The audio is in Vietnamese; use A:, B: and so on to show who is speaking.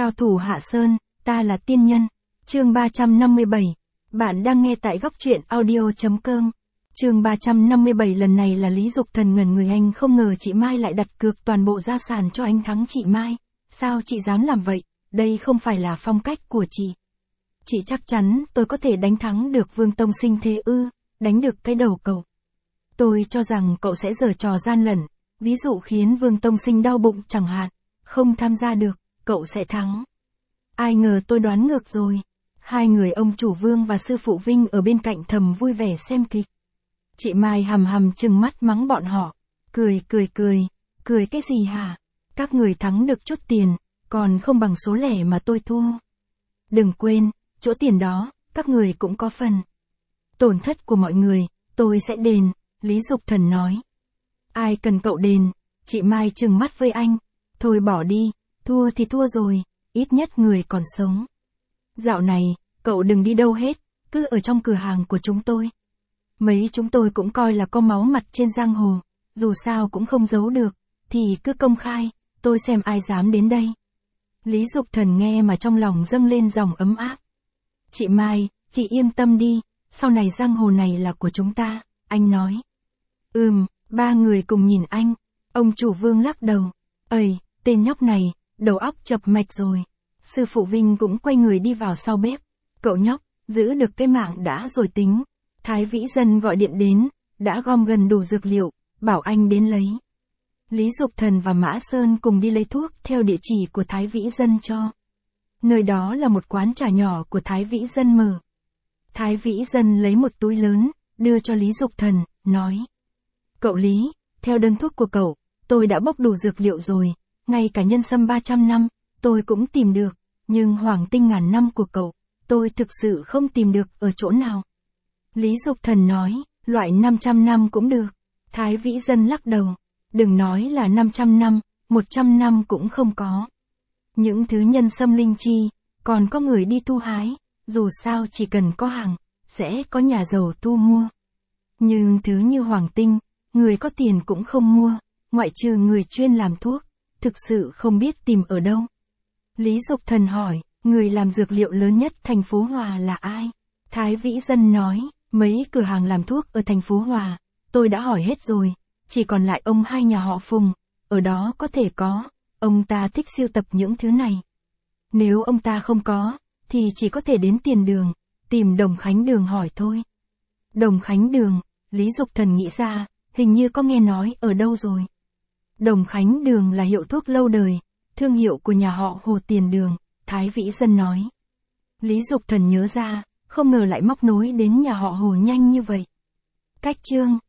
A: Cao thủ Hạ Sơn, ta là tiên nhân. Chương 357. Bạn đang nghe tại góc truyện audio.com. Chương 357 lần này là Lý Dục Thần ngẩn người, anh không ngờ chị Mai lại đặt cược toàn bộ gia sản cho anh thắng chị Mai. Sao chị dám làm vậy? Đây không phải là phong cách của chị. Chị chắc chắn tôi có thể đánh thắng được Vương Tông Sinh thế ư? Đánh được cái đầu cậu. Tôi cho rằng cậu sẽ giở trò gian lận, ví dụ khiến Vương Tông Sinh đau bụng chẳng hạn, không tham gia được, cậu sẽ thắng. Ai ngờ tôi đoán ngược rồi. Hai người ông chủ Vương và sư phụ Vinh ở bên cạnh thầm vui vẻ xem kịch. Chị Mai hầm hầm trừng mắt mắng bọn họ. Cười cái gì hả? Các người thắng được chút tiền, còn không bằng số lẻ mà tôi thua. Đừng quên, chỗ tiền đó, các người cũng có phần. Tổn thất của mọi người, tôi sẽ đền, Lý Dục Thần nói. Ai cần cậu đền? Chị Mai trừng mắt với anh. Thôi bỏ đi, thua thì thua rồi, ít nhất người còn sống. Dạo này, cậu đừng đi đâu hết, cứ ở trong cửa hàng của chúng tôi. Mấy chúng tôi cũng coi là có máu mặt trên giang hồ, dù sao cũng không giấu được, thì cứ công khai, tôi xem ai dám đến đây. Lý Dục Thần nghe mà trong lòng dâng lên dòng ấm áp. Chị Mai, chị yên tâm đi, sau này giang hồ này là của chúng ta, anh nói. Ba người cùng nhìn anh, ông chủ Vương lắc đầu. Ây, tên nhóc này, đầu óc chập mạch rồi. Sư phụ Vinh cũng quay người đi vào sau bếp. Cậu nhóc, giữ được cái mạng đã rồi tính. Thái Vĩ Dân gọi điện đến, đã gom gần đủ dược liệu, bảo anh đến lấy. Lý Dục Thần và Mã Sơn cùng đi lấy thuốc theo địa chỉ của Thái Vĩ Dân cho. Nơi đó là một quán trà nhỏ của Thái Vĩ Dân mở. Thái Vĩ Dân lấy một túi lớn, đưa cho Lý Dục Thần, nói. Cậu Lý, theo đơn thuốc của cậu, tôi đã bốc đủ dược liệu rồi, ngay cả nhân sâm 300 năm, tôi cũng tìm được, nhưng hoàng tinh ngàn năm của cậu, tôi thực sự không tìm được ở chỗ nào. Lý Dục Thần nói, loại 500 năm cũng được. Thái Vĩ Dân lắc đầu, đừng nói là 500 năm, 100 năm cũng không có. Những thứ nhân sâm linh chi, còn có người đi thu hái, dù sao chỉ cần có hàng, sẽ có nhà giàu thu mua. Nhưng thứ như hoàng tinh, người có tiền cũng không mua, ngoại trừ người chuyên làm thuốc, thực sự không biết tìm ở đâu. Lý Dục Thần hỏi, người làm dược liệu lớn nhất thành phố Hòa là ai? Thái Vĩ Dân nói, mấy cửa hàng làm thuốc ở thành phố Hòa, tôi đã hỏi hết rồi, chỉ còn lại ông hai nhà họ Phùng, ở đó có thể có, ông ta thích sưu tập những thứ này. Nếu ông ta không có, thì chỉ có thể đến Tiền Đường, tìm Đồng Khánh Đường hỏi thôi. Đồng Khánh Đường, Lý Dục Thần nghĩ ra, hình như có nghe nói ở đâu rồi. Đồng Khánh Đường là hiệu thuốc lâu đời, thương hiệu của nhà họ Hồ Tiền Đường, Thái Vĩ Dân nói. Lý Dục Thần nhớ ra, không ngờ lại móc nối đến nhà họ Hồ nhanh như vậy. Cách chương